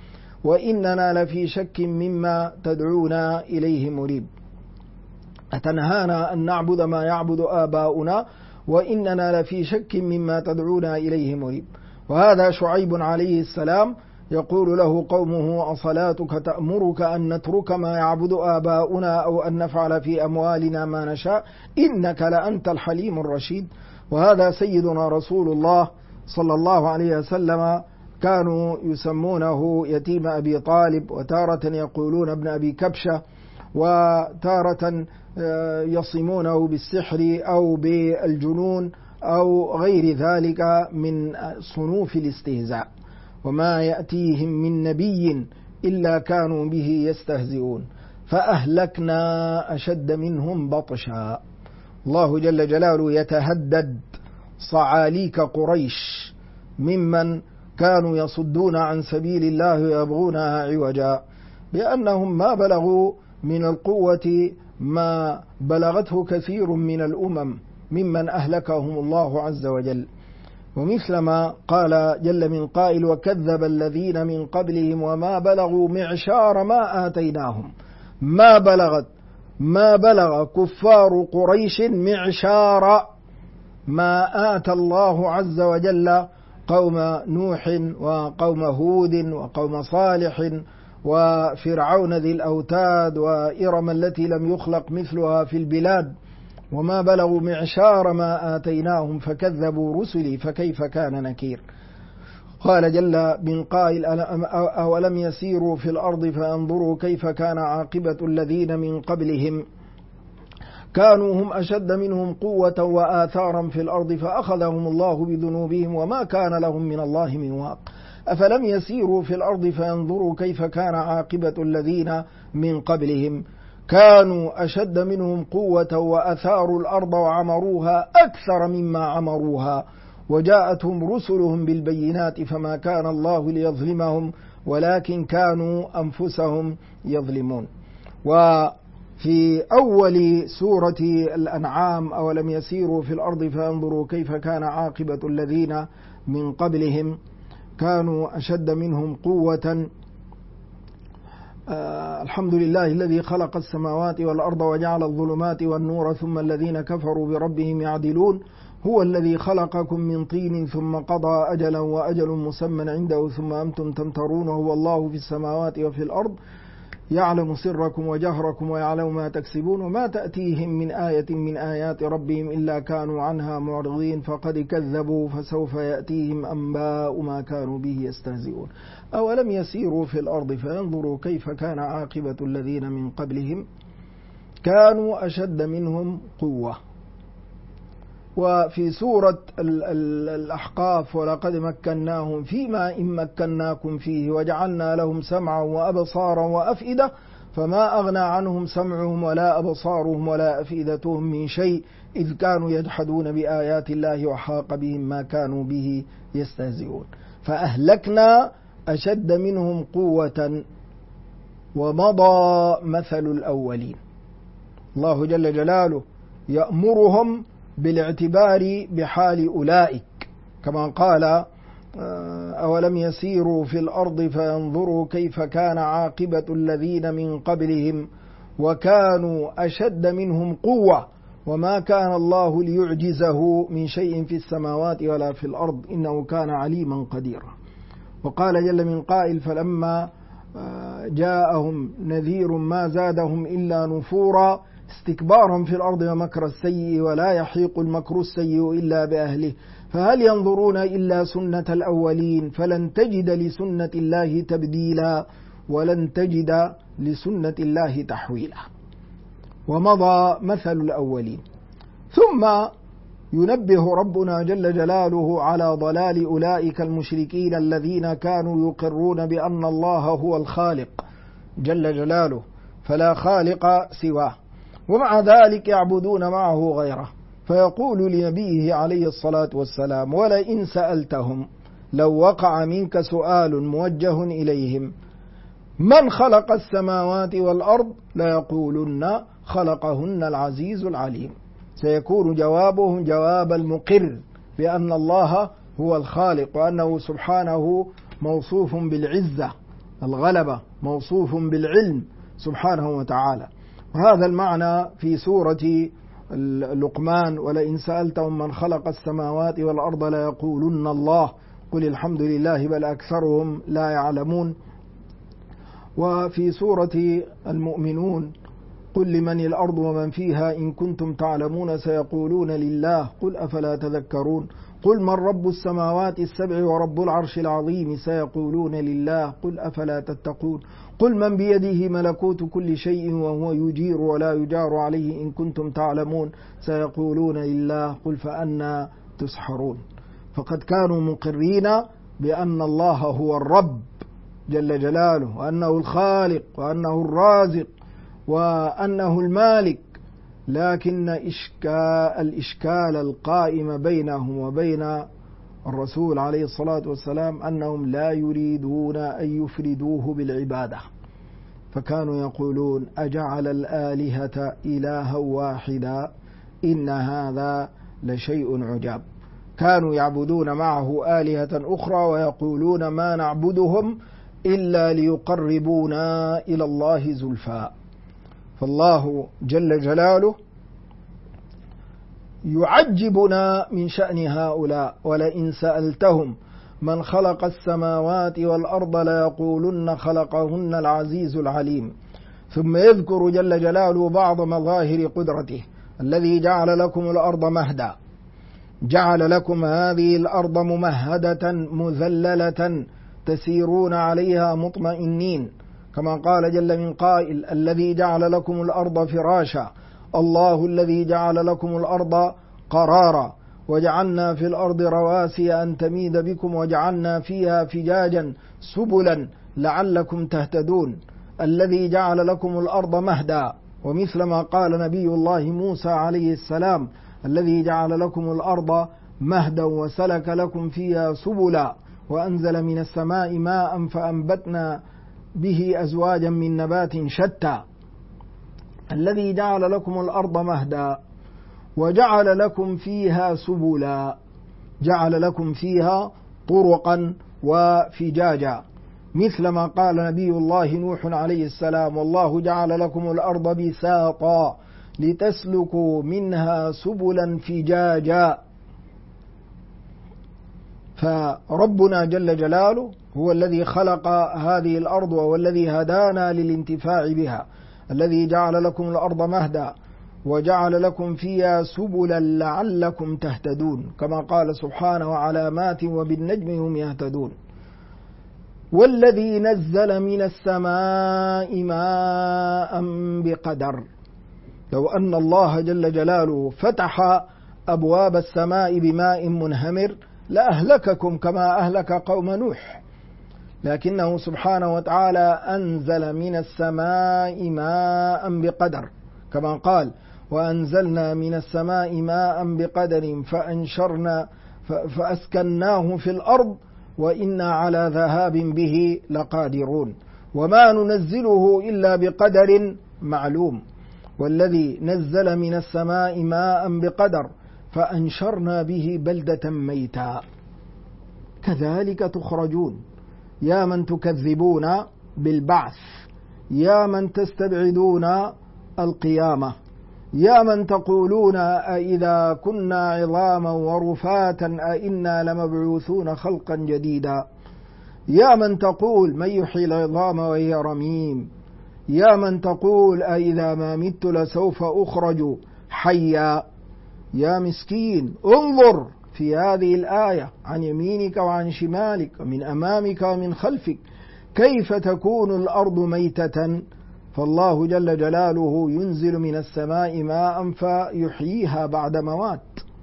وإننا لفي شك مما تدعونا إليه مريب. أتنهانا أن نعبد ما يعبد آباؤنا وإننا لفي شك مما تدعونا إليه مريب. وهذا شعيب عليه السلام يقول له قومه: أصلاتك تأمرك أن نترك ما يعبد آباؤنا أو أن نفعل في أموالنا ما نشاء إنك لأنت الحليم الرشيد. وهذا سيدنا رسول الله صلى الله عليه وسلم كانوا يسمونه يتيم أبي طالب، وتارة يقولون ابن أبي كبشة، وتارة يصمونه بالسحر أو بالجنون أو غير ذلك من صنوف الاستهزاء. وما يأتيهم من نبي إلا كانوا به يستهزئون فأهلكنا أشد منهم بطشا. الله جل جلاله يتهدد صعاليك قريش ممن كانوا يصدون عن سبيل الله ويبغونها عوجا، بأنهم ما بلغوا من القوة ما بلغته كثير من الأمم ممن أهلكهم الله عز وجل. ومثلما قال جل من قائل: وكذب الذين من قبلهم وما بلغوا معشار ما آتيناهم. ما بلغ كفار قريش معشار ما آتى الله عز وجل قوم نوح وقوم هود وقوم صالح وفرعون ذي الأوتاد وإرم التي لم يخلق مثلها في البلاد، وما بلغوا معشار ما آتيناهم فكذبوا رسلي فكيف كان نكير. قال جل من قائل: أولم يسيروا في الأرض فينظروا كيف كان عاقبة الذين من قبلهم كانوا هم أشد منهم قوة وآثارا في الأرض فأخذهم الله بذنوبهم وما كان لهم من الله من واق. أفلم يسيروا في الأرض فينظروا كيف كان عاقبة الذين من قبلهم كانوا أشد منهم قوة وأثاروا الأرض وعمروها أكثر مما عمروها وجاءتهم رسلهم بالبينات فما كان الله ليظلمهم ولكن كانوا أنفسهم يظلمون. وفي أول سورة الأنعام: أولم يسيروا في الأرض فينظروا كيف كان عاقبة الذين من قبلهم كانوا أشد منهم قوة. الحمد لله الذي خلق السماوات والأرض وجعل الظلمات والنور ثم الذين كفروا بربهم يعدلون هو الذي خلقكم من طين ثم قضى أجلا وأجل مسمى عنده ثم أنتم تمترون هو الله في السماوات وفي الأرض يعلم سركم وجهركم ويعلم ما تكسبون وما تأتيهم من آية من آيات ربهم إلا كانوا عنها معرضين فقد كذبوا فسوف يأتيهم أنباء ما كانوا به يستهزئون. أولم يسيروا في الأرض فينظروا كيف كان عاقبة الذين من قبلهم كانوا أشد منهم قوة. وفي سورة الأحقاف: ولقد مكناهم فيما إن مكناكم فيه وجعلنا لهم سمعا وأبصارا وأفئدة فما أغنى عنهم سمعهم ولا أبصارهم ولا أفئدتهم من شيء إذ كانوا يجحدون بآيات الله وحاق بهم ما كانوا به يستهزئون. فأهلكنا أشد منهم قوة ومضى مثل الأولين. الله جل جلاله يأمرهم بالاعتبار بحال أولئك كما قال: أولم يسيروا في الأرض فينظروا كيف كان عاقبة الذين من قبلهم وكانوا أشد منهم قوة وما كان الله ليعجزه من شيء في السماوات ولا في الأرض إنه كان عليما قديرا. وقال جل من قائل: فلما جاءهم نذير ما زادهم إلا نفورا استكبارا في الأرض ومكر السيء ولا يحيق المكر السيء إلا بأهله فهل ينظرون إلا سنة الأولين فلن تجد لسنة الله تبديلا ولن تجد لسنة الله تحويلا. ومضى مثل الأولين. ثم ينبه ربنا جل جلاله على ضلال أولئك المشركين الذين كانوا يقرون بأن الله هو الخالق جل جلاله فلا خالق سواه ومع ذلك يعبدون معه غيره. فيقول لنبيه عليه الصلاة والسلام: ولئن سألتهم لو وقع منك سؤال موجه إليهم من خلق السماوات والأرض ليقولن خلقهن العزيز العليم. سيكون جوابهم جواب المقر بأن الله هو الخالق وأنه سبحانه موصوف بالعزة الغلبة، موصوف بالعلم سبحانه وتعالى. وهذا المعنى في سورة لقمان: ولئن سألتهم من خلق السماوات والأرض ليقولن الله قل الحمد لله بل أكثرهم لا يعلمون. وفي سورة المؤمنون: قل لمن الأرض ومن فيها إن كنتم تعلمون سيقولون لله قل أفلا تذكرون. قل من رب السماوات السبع ورب العرش العظيم سيقولون لله قل أفلا تتقون. قل من بيده ملكوت كل شيء وهو يجير ولا يجار عليه إن كنتم تعلمون سيقولون لله قل فأنى تسحرون. فقد كانوا مقرين بأن الله هو الرب جل جلاله، وأنه الخالق، وأنه الرازق، وأنه المالك، لكن الإشكال القائم بينهم وبين الرسول عليه الصلاة والسلام أنهم لا يريدون أن يفردوه بالعبادة، فكانوا يقولون: أجعل الآلهة إلها واحدا إن هذا لشيء عجاب. كانوا يعبدون معه آلهة أخرى ويقولون: ما نعبدهم إلا ليقربونا إلى الله زلفى. فالله جل جلاله يعجبنا من شأن هؤلاء: ولئن سألتهم من خلق السماوات والأرض ليقولن خلقهن العزيز العليم. ثم يذكر جل جلاله بعض مظاهر قدرته: الذي جعل لكم الأرض مهدا، جعل لكم هذه الأرض ممهدة مذللة تسيرون عليها مطمئنين، كما قال جل من قائل: الذي جعل لكم الأرض فراشا، الله الذي جعل لكم الأرض قرارا، وجعلنا في الأرض رواسي أن تميد بكم، وجعلنا فيها فجاجا سبلا لعلكم تهتدون. الذي جعل لكم الأرض مهدا، ومثل ما قال نبي الله موسى عليه السلام: الذي جعل لكم الأرض مهدا وسلك لكم فيها سبلا وأنزل من السماء ماء فأنبتنا به أزواجا من نبات شتى. الذي جعل لكم الأرض مهدا وجعل لكم فيها سبلا، جعل لكم فيها طرقا وفجاجا، مثل ما قال نبي الله نوح عليه السلام: والله جعل لكم الأرض بساطا لتسلكوا منها سبلا فجاجا. فربنا جل جلاله هو الذي خلق هذه الأرض وهو الذي هدانا للانتفاع بها. الذي جعل لكم الأرض مهدا وجعل لكم فيها سبلا لعلكم تهتدون، كما قال سبحانه: وعلامات وبالنجم هم يهتدون. والذي نزل من السماء ماء بقدر. لو أن الله جل جلاله فتح أبواب السماء بماء منهمر لأهلككم كما أهلك قوم نوح، لكنه سبحانه وتعالى أنزل من السماء ماء بقدر، كما قال: وأنزلنا من السماء ماء بقدر فأسكناه في الأرض وإنا على ذهاب به لقادرون، وما ننزله إلا بقدر معلوم. والذي نزل من السماء ماء بقدر فأنشرنا به بلدة ميتا كذلك تخرجون. يا من تكذبون بالبعث، يا من تستبعدون القيامة، يا من تقولون أإذا كنا عظاما ورفاتا أإنا لمبعوثون خلقا جديدا، يا من تقول: من يحيي العظام وهي رميم، يا من تقول: أإذا ما مت لسوف أخرج حيا. يا مسكين، انظر في هذه الآية عن يمينك وعن شمالك ومن أمامك ومن خلفك كيف تكون الأرض ميتة، فالله جل جلاله ينزل من السماء ماء فيحييها بعد موات.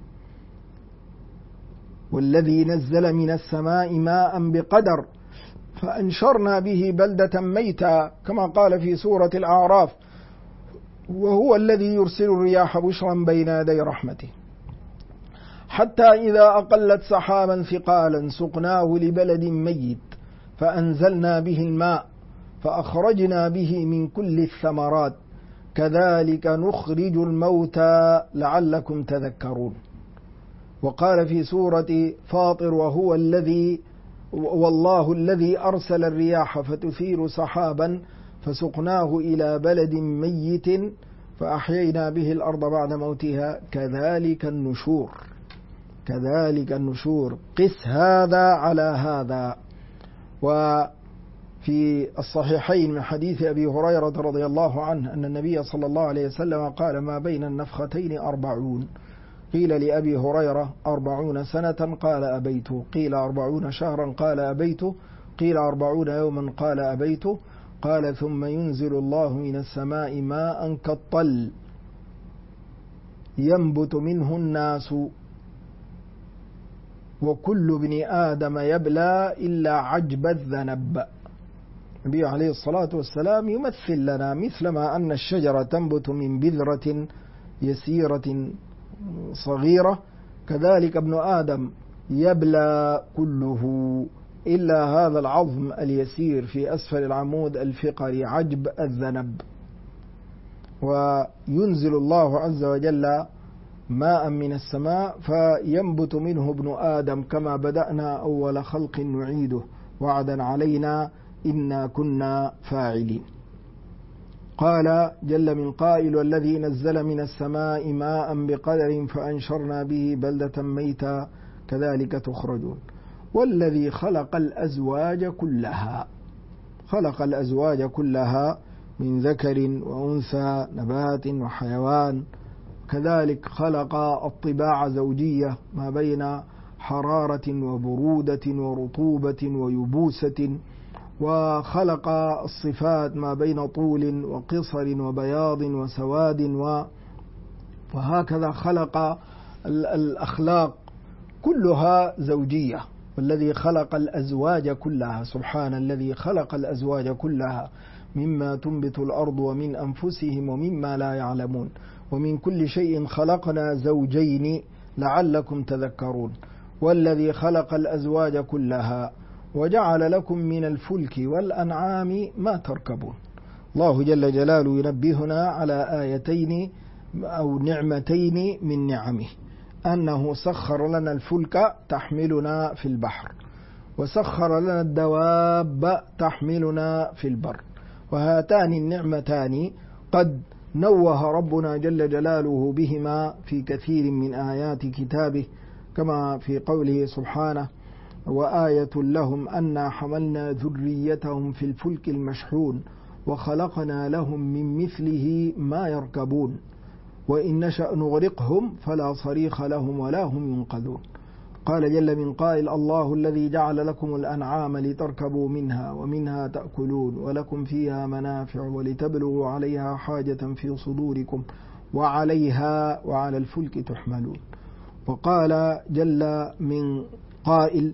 والذي نزل من السماء ماء بقدر فأنشرنا به بلدة ميتا، كما قال في سورة الأعراف: وهو الذي يرسل الرياح بشرا بين يدي رحمته حتى إذا أقلت سحابا ثقالا سقناه لبلد ميت فأنزلنا به الماء فأخرجنا به من كل الثمرات كذلك نخرج الموتى لعلكم تذكرون. وقال في سورة فاطر: وهو الذي والله الذي أرسل الرياح فتثير سحابا فسقناه إلى بلد ميت فأحيينا به الأرض بعد موتها كذلك النشور. كذلك النشور، قس هذا على هذا. وفي الصحيحين من حديث أبي هريرة رضي الله عنه أن النبي صلى الله عليه وسلم قال: ما بين النفختين 40. قيل لأبي هريرة: 40 سنة؟ قال: أبيت. قيل: 40 شهرا؟ قال: أبيت. قيل: 40 يوما؟ قال: أبيت. قال: ثم ينزل الله من السماء ماء كالطل ينبت منه الناس وكل ابن آدم يبلى إلا عجب الذنب. النبي عليه الصلاة والسلام يمثل لنا مثلما أن الشجرة تنبت من بذرة يسيرة صغيرة، كذلك ابن آدم يبلى كله إلا هذا العظم اليسير في أسفل العمود الفقري عجب الذنب. وينزل الله عز وجل ماء من السماء فينبت منه ابن آدم كما بدأنا أول خلق نعيده وعدا علينا إنا كنا فاعلين. قال جل من قائل: والذي نزل من السماء ماء بقدر فأنشرنا به بلدة ميتا كذلك تخرجون. والذي خلق الأزواج كلها، خلق الأزواج كلها من ذكر وأنثى نبات وحيوان، كذلك خلق الطباع زوجية ما بين حرارة وبرودة ورطوبة ويبوسة، وخلق الصفات ما بين طول وقصر وبياض وسواد، وهكذا خلق الأخلاق كلها زوجية. والذي خلق الأزواج كلها، سبحان الذي خلق الأزواج كلها مما تنبت الأرض ومن أنفسهم ومما لا يعلمون ومن كل شيء خلقنا زوجين لعلكم تذكرون. والذي خلق الأزواج كلها وجعل لكم من الفلك والأنعام ما تركبون. الله جل جلاله ينبهنا على آيتين أو نعمتين من نعمه: أنه سخر لنا الفلك تحملنا في البحر، وسخر لنا الدواب تحملنا في البر. وهاتان النعمتان قد نوه ربنا جل جلاله بهما في كثير من آيات كتابه، كما في قوله سبحانه: وآية لهم أنا حملنا ذريتهم في الفلك المشحون وخلقنا لهم من مثله ما يركبون وإن نشأ نغرقهم فلا صريخ لهم ولا هم ينقذون. قال جل من قائل: الله الذي جعل لكم الأنعام لتركبوا منها ومنها تأكلون ولكم فيها منافع ولتبلغوا عليها حاجة في صدوركم وعليها وعلى الفلك تحملون. وقال جل من قائل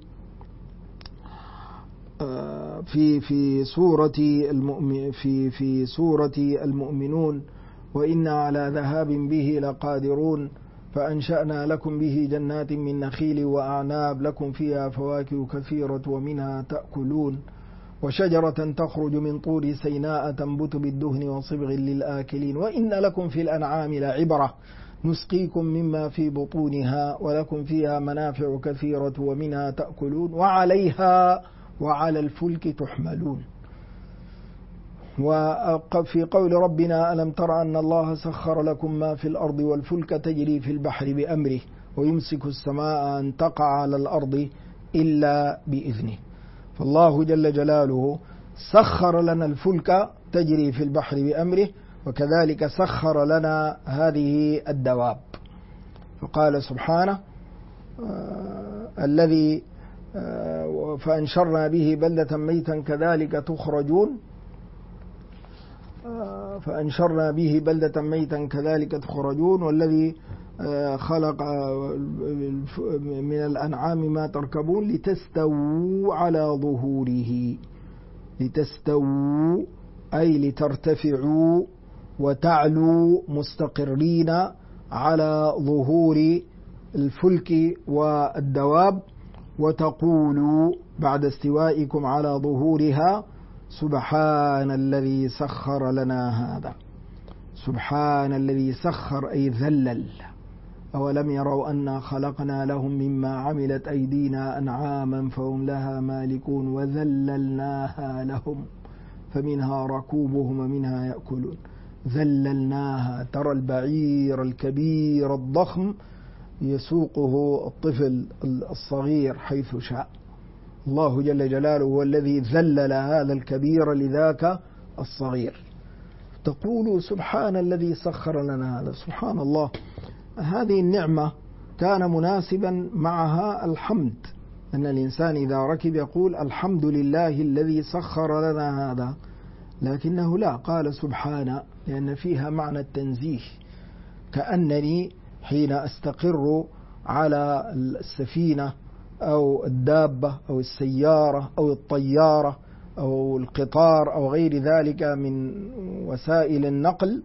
في سورة المؤمنون: وإنا على ذهاب به لقادرون فأنشأنا لكم به جنات من نخيل وأعناب لكم فيها فواكه كثيرة ومنها تأكلون وشجرة تخرج من طور سيناء تنبت بالدهن وصبغ للآكلين وإن لكم في الأنعام لعبرة نسقيكم مما في بطونها ولكم فيها منافع كثيرة ومنها تأكلون وعليها وعلى الفلك تحملون. وفي قول ربنا: ألم تر أن الله سخر لكم ما في الأرض والفلك تجري في البحر بأمره ويمسك السماء أن تقع على الأرض إلا بإذنه. فالله جل جلاله سخر لنا الفلك تجري في البحر بأمره، وكذلك سخر لنا هذه الدواب. فقال سبحانه: الذي فأنشرنا به بلدة ميتا كذلك تخرجون، فأنشرنا به بلدة ميتا كذلك تخرجون. والذي خلق من الأنعام ما تركبون لتستووا على ظهوره. لتستووا أي لترتفعوا وتعلوا مستقرين على ظهور الفلك والدواب، وتقولوا بعد استوائكم على ظهورها: سبحان الذي سخر لنا هذا. سبحان الذي سخر أي ذلل أولم يروا أنا خلقنا لهم مما عملت أيدينا أنعاما فهم لها مالكون وذللناها لهم فمنها ركوبهم ومنها يأكلون. ذللناها، ترى البعير الكبير الضخم يسوقه الطفل الصغير حيث شاء. الله جل جلاله هو الذي ذلل هذا الكبير لذاك الصغير. تقول سبحان الذي سخر لنا هذا. سبحان الله، هذه النعمة كان مناسبا معها الحمد، أن الإنسان إذا ركب يقول الحمد لله الذي سخر لنا هذا، لكنه لا، قال سبحانه، لأن فيها معنى التنزيه، كأنني حين أستقر على السفينة أو الدابة أو السيارة أو الطيارة أو القطار أو غير ذلك من وسائل النقل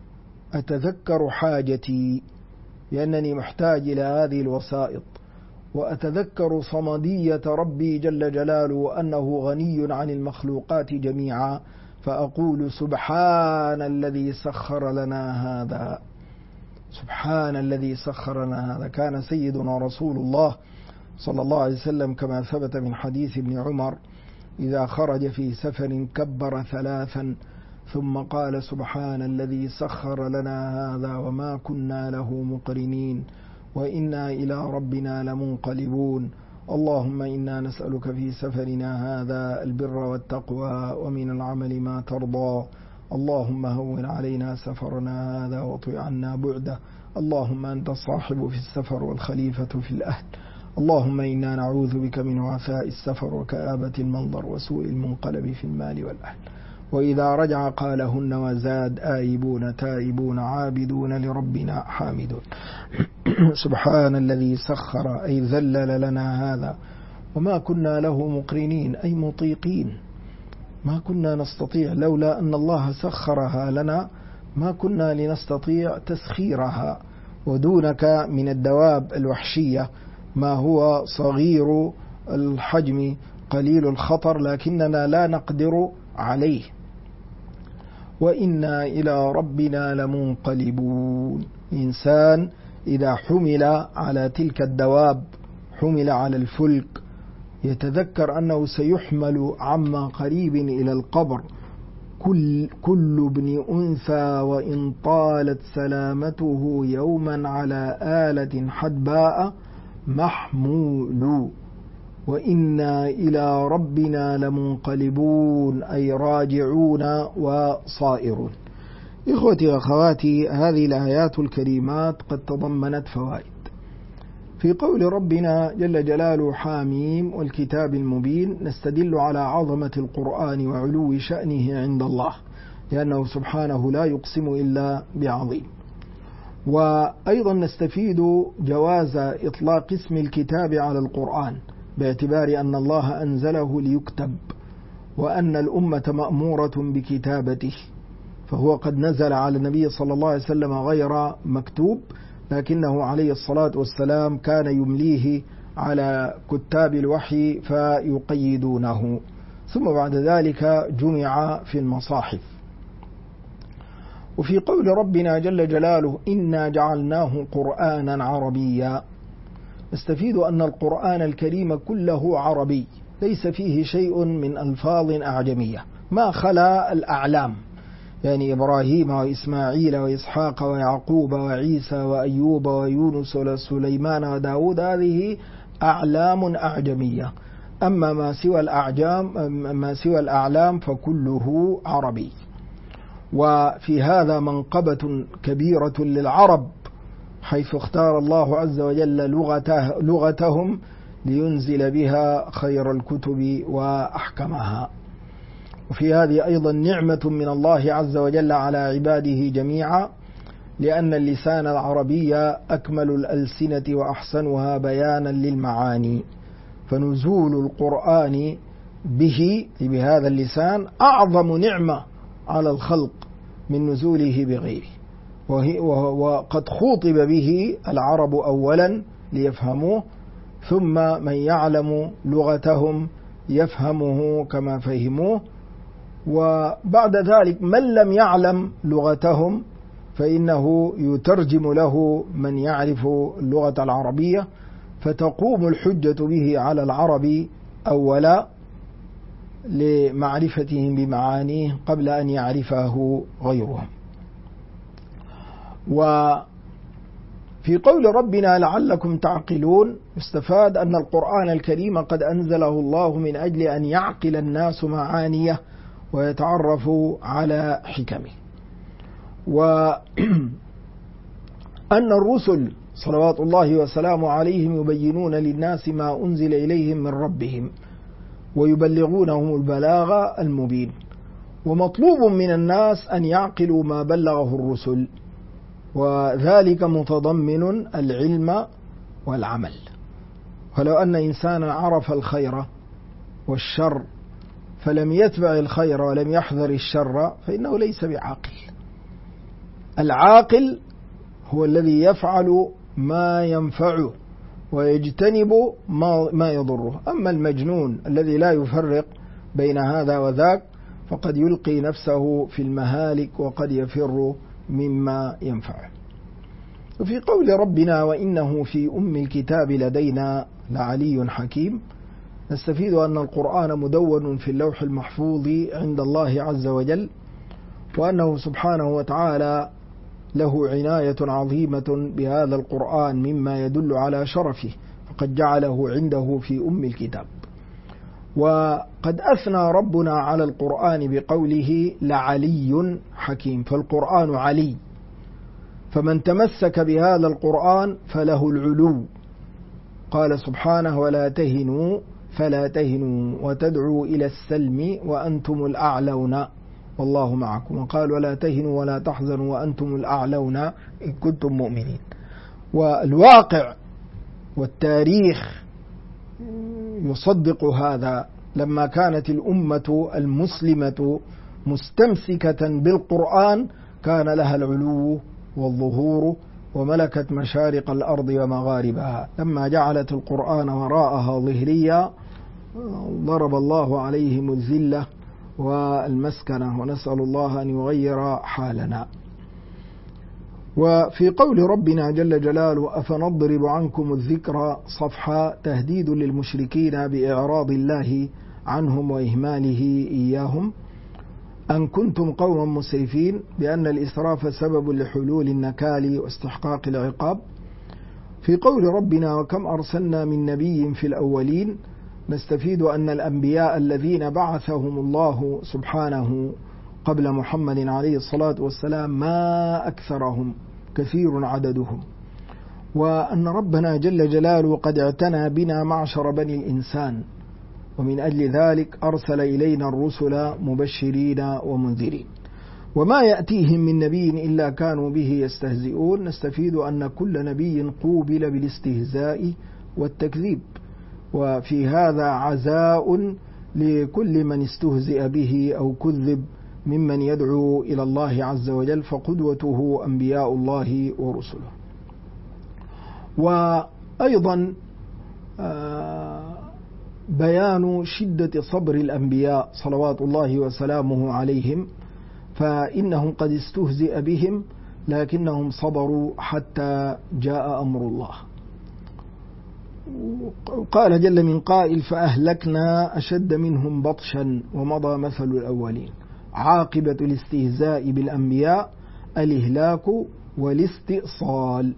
أتذكر حاجتي، لأنني محتاج إلى هذه الوسائط، وأتذكر صمدية ربي جل جلاله وأنه غني عن المخلوقات جميعا، فأقول سبحان الذي سخر لنا هذا. سبحان الذي سخر لنا هذا. كان سيدنا رسول الله صلى الله عليه وسلم كما ثبت من حديث ابن عمر إذا خرج في سفر كبر 3 ثم قال سبحان الذي سخر لنا هذا وما كنا له مقرنين وإنا إلى ربنا لمنقلبون. اللهم إنا نسألك في سفرنا هذا البر والتقوى ومن العمل ما ترضى. اللهم هون علينا سفرنا هذا واطوي عنا بعده. اللهم أنت الصاحب في السفر والخليفة في الأهل. اللهم إنا نعوذ بك من وعثاء السفر وكآبة المنظر وسوء المنقلب في المال والأهل. وإذا رجع قالهن وزاد آيبون تائبون عابدون لربنا حامدون. سبحان الذي سخر أي ذلل لنا هذا وما كنا له مقرنين أي مطيقين، ما كنا نستطيع، لولا أن الله سخرها لنا ما كنا لنستطيع تسخيرها. ودونك من الدواب الوحشية ما هو صغير الحجم قليل الخطر لكننا لا نقدر عليه. وإنا إلى ربنا لمنقلبون. إنسان إذا حمل على تلك الدواب، حمل على الفلك، يتذكر أنه سيحمل عما قريب إلى القبر. كل ابن أنثى وإن طالت سلامته يوما على آلة حدباء محمول. وإنا إلى ربنا لمنقلبون أي راجعون وصائرون. إخوتي وأخواتي، هذه الآيات الكريمات قد تضمنت فوائد. في قول ربنا جل جلاله حاميم والكتاب المبين نستدل على عظمة القرآن وعلو شأنه عند الله، لأنه سبحانه لا يقسم إلا بعظيم. وأيضا نستفيد جواز إطلاق اسم الكتاب على القرآن باعتبار أن الله أنزله ليكتب، وأن الأمة مأمورة بكتابته، فهو قد نزل على النبي صلى الله عليه وسلم غير مكتوب، لكنه عليه الصلاة والسلام كان يمليه على كتاب الوحي فيقيدونه، ثم بعد ذلك جمع في المصاحف. وفي قول ربنا جل جلاله إنا جعلناه قرآنا عربيا نستفيد أن القرآن الكريم كله عربي، ليس فيه شيء من ألفاظ أعجمية ما خلا الأعلام، يعني إبراهيم وإسماعيل وإسحاق ويعقوب وعيسى وأيوب ويونس وسليمان وداود، هذه أعلام أعجمية. أما ما سوى الأعلام فكله عربي. وفي هذا منقبة كبيرة للعرب، حيث اختار الله عز وجل لغتهم لينزل بها خير الكتب وأحكمها. وفي هذه أيضا نعمة من الله عز وجل على عباده جميعا، لأن اللسان العربي أكمل الألسنة وأحسنها بيانا للمعاني، فنزول القرآن بهذا اللسان أعظم نعمة على الخلق من نزوله بغيره. وقد خوطب به العرب أولا ليفهموه، ثم من يعلم لغتهم يفهمه كما فهموه، وبعد ذلك من لم يعلم لغتهم فإنه يترجم له من يعرف اللغة العربية، فتقوم الحجة به على العرب أولا لمعرفتهم بمعانيه قبل أن يعرفه غيرهم. وفي قول ربنا لعلكم تعقلون يستفاد أن القرآن الكريم قد أنزله الله من أجل أن يعقل الناس معانيه ويتعرفوا على حكمه، وأن الرسل صلوات الله وسلامه عليهم يبينون للناس ما أنزل إليهم من ربهم ويبلغونهم البلاغ المبين، ومطلوب من الناس أن يعقلوا ما بلغه الرسل، وذلك متضمن العلم والعمل. ولو أن إنسانا عرف الخير والشر فلم يتبع الخير ولم يحذر الشر فإنه ليس بعاقل. العاقل هو الذي يفعل ما ينفعه ويجتنب ما يضره. أما المجنون الذي لا يفرق بين هذا وذاك فقد يلقي نفسه في المهالك وقد يفر مما ينفعه. وفي قول ربنا وإنه في أم الكتاب لدينا لعلي حكيم نستفيد أن القرآن مدون في اللوح المحفوظ عند الله عز وجل، وأنه سبحانه وتعالى له عناية عظيمة بهذا القرآن مما يدل على شرفه، فقد جعله عنده في أم الكتاب. وقد أثنى ربنا على القرآن بقوله لعلي حكيم، فالقرآن علي، فمن تمسك بهذا القرآن فله العلو. قال سبحانه ولا تهنوا فلا تهنوا وتدعوا إلى السلم وأنتم الأعلون والله معكم، وقال ولا تهنوا ولا تحزنوا وأنتم الأعلون إن كنتم مؤمنين. والواقع والتاريخ يصدق هذا، لما كانت الأمة المسلمة مستمسكة بالقرآن كان لها العلو والظهور وملكت مشارق الأرض ومغاربها. لما جعلت القرآن وراءها ظهريا ضرب الله عليهم الذلة والمسكنة، ونسأل الله أن يغير حالنا. وفي قول ربنا جل جلاله أفنضرب عنكم الذكر صفحا تهديد للمشركين بإعراض الله عنهم وإهماله إياهم أن كنتم قوما مسرفين، بأن الإسراف سبب لحلول النكال واستحقاق العقاب. في قول ربنا وكم أرسلنا من نبي في الأولين نستفيد أن الأنبياء الذين بعثهم الله سبحانه قبل محمد عليه الصلاة والسلام ما أكثرهم، كثير عددهم، وأن ربنا جل جلاله قد اعتنى بنا معشر بني الإنسان، ومن أجل ذلك أرسل إلينا الرسل مبشرين ومنذرين، وما يأتيهم من نبي إلا كانوا به يستهزئون. نستفيد أن كل نبي قوبل بالاستهزاء والتكذيب، وفي هذا عزاء لكل من استهزئ به أو كذب ممن يدعو إلى الله عز وجل، فقدوته أنبياء الله ورسله. وأيضا بيان شدة صبر الأنبياء صلوات الله وسلامه عليهم، فإنهم قد استهزئ بهم لكنهم صبروا حتى جاء أمر الله. قال جل من قائل فأهلكنا أشد منهم بطشا ومضى مثل الأولين. عاقبة الاستهزاء بالأنبياء الإهلاك والاستئصال.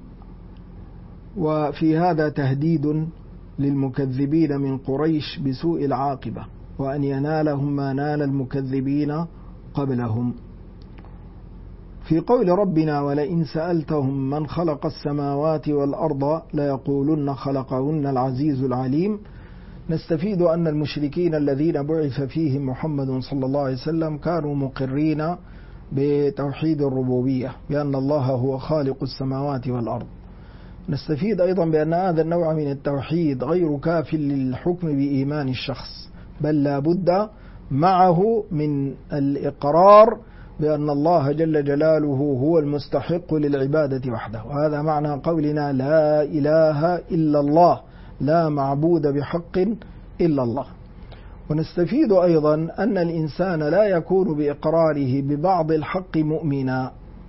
وفي هذا تهديد للمكذبين من قريش بسوء العاقبة، وأن ينالهم ما نال المكذبين قبلهم. في قول ربنا ولئن سألتهم من خلق السماوات والأرض ليقولن خلقهن العزيز العليم، نستفيد أن المشركين الذين بعث فيهم محمد صلى الله عليه وسلم كانوا مقرين بتوحيد الربوبية، بأن الله هو خالق السماوات والأرض. نستفيد أيضا بأن هذا النوع من التوحيد غير كاف للحكم بإيمان الشخص، بل لا بد معه من الإقرار بأن الله جل جلاله هو المستحق للعبادة وحده. وهذا معنى قولنا لا إله إلا الله، لا معبود بحق إلا الله. ونستفيد أيضا أن الإنسان لا يكون بإقراره ببعض الحق مؤمنا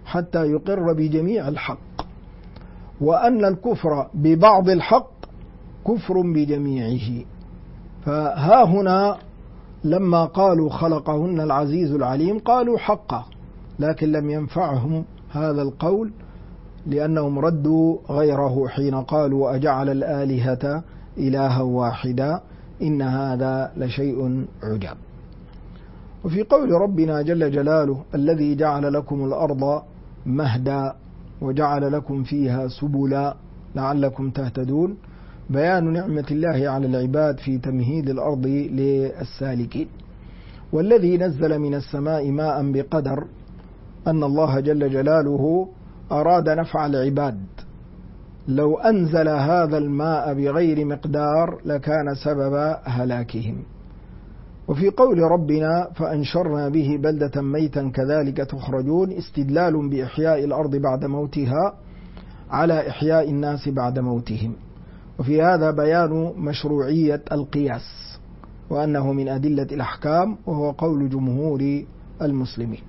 حتى يقر بجميع الحق، وأن الكفر ببعض الحق كفر بجميعه. فها هنا لما قالوا خلقهن العزيز العليم قالوا حقا، لكن لم ينفعهم هذا القول لأنهم ردوا غيره حين قالوا أجعل الآلهة إلها واحدا إن هذا لشيء عجاب. وفي قول ربنا جل جلاله الذي جعل لكم الأرض مهدا وجعل لكم فيها سبلا لعلكم تهتدون، بيان نعمة الله على العباد في تمهيد الأرض للسالكين. والذي نزل من السماء ماء بقدر، أن الله جل جلاله أراد نفع العباد، لو أنزل هذا الماء بغير مقدار لكان سبب هلاكهم. وفي قول ربنا فأنشرنا به بلدة ميتا كذلك تخرجون، استدلال بإحياء الأرض بعد موتها على إحياء الناس بعد موتهم. وفي هذا بيان مشروعية القياس وأنه من أدلة الأحكام، وهو قول جمهور المسلمين.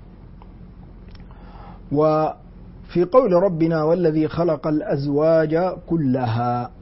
وفي قول ربنا والذي خلق الأزواج كلها،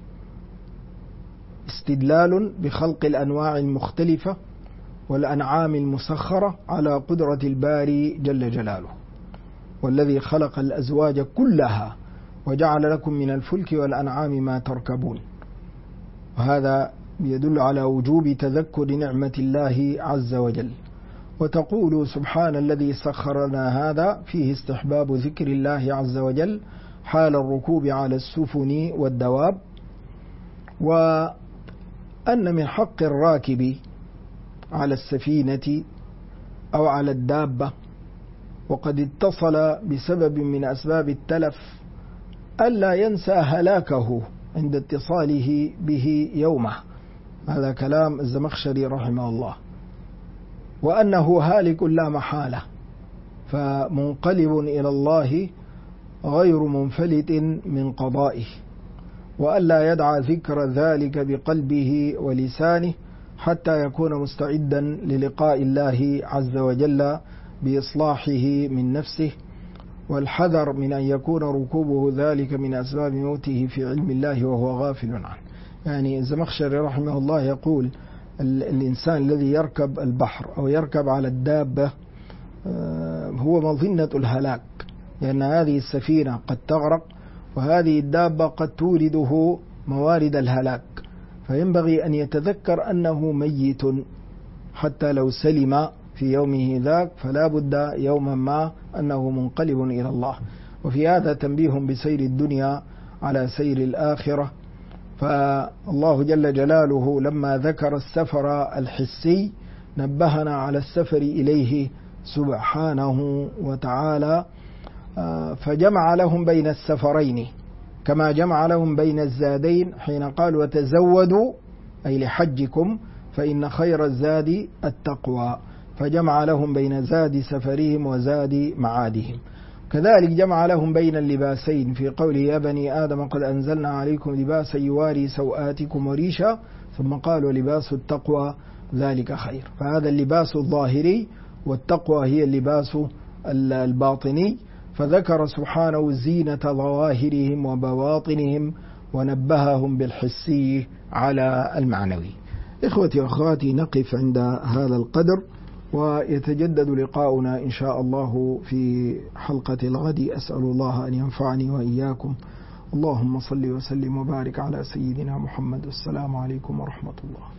استدلال بخلق الأنواع المختلفة والأنعام المسخرة على قدرة الباري جل جلاله. والذي خلق الأزواج كلها وجعل لكم من الفلك والأنعام ما تركبون، وهذا يدل على وجوب تذكر نعمة الله عز وجل. وتقول سبحان الذي سخر لنا هذا، فيه استحباب ذكر الله عز وجل حال الركوب على السفن والدواب، وأن من حق الراكب على السفينة أو على الدابة وقد اتصل بسبب من أسباب التلف ألا ينسى هلاكه عند اتصاله به يومه، هذا كلام الزمخشري رحمه الله، وأنه هالك لا محالة، فمنقلب إلى الله غير منفلت من قضائه، وألا يدع ذكر ذلك بقلبه ولسانه حتى يكون مستعدا للقاء الله عز وجل بإصلاحه من نفسه، والحذر من أن يكون ركوبه ذلك من أسباب موته في علم الله وهو غافل عنه. يعني الزمخشري رحمه الله يقول الإنسان الذي يركب البحر أو يركب على الدابة هو مظنة الهلاك، لأن هذه السفينة قد تغرق وهذه الدابة قد تورده موارد الهلاك، فينبغي أن يتذكر أنه ميت حتى لو سلم في يومه ذاك، فلا بد يوما ما أنه منقلب إلى الله. وفي هذا تنبيه بسير الدنيا على سير الآخرة. فالله جل جلاله لما ذكر السفر الحسي نبهنا على السفر إليه سبحانه وتعالى، فجمع لهم بين السفرين كما جمع لهم بين الزادين حين قال وتزودوا أي لحجكم فإن خير الزاد التقوى، فجمع لهم بين زاد سفرهم وزاد معادهم. كذلك جمع لهم بين اللباسين في قوله يا بني آدم قد أنزلنا عليكم لباسا يواري سوآتكم وريشا، ثم قالوا لباس التقوى ذلك خير، فهذا اللباس الظاهري والتقوى هي اللباس الباطني، فذكر سبحانه زينة ظواهرهم وبواطنهم ونبههم بالحسي على المعنوي. إخوتي وأخواتي، نقف عند هذا القدر، ويتجدد لقاؤنا إن شاء الله في حلقة الغد. أسأل الله أن ينفعني وإياكم. اللهم صل وسلم وبارك على سيدنا محمد. السلام عليكم ورحمة الله.